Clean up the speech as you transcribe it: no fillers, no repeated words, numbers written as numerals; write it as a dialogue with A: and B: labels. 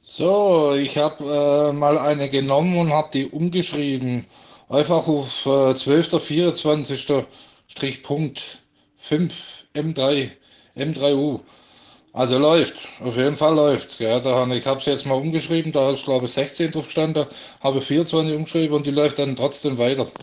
A: So, ich habe mal eine genommen und habe die umgeschrieben. Einfach auf 12.24. Punkt 5 M3U. Also läuft, auf jeden Fall läuft. Ja, ich habe es jetzt mal umgeschrieben, da ist glaube ich 16 drauf gestanden, habe 24 umgeschrieben und die läuft dann trotzdem weiter.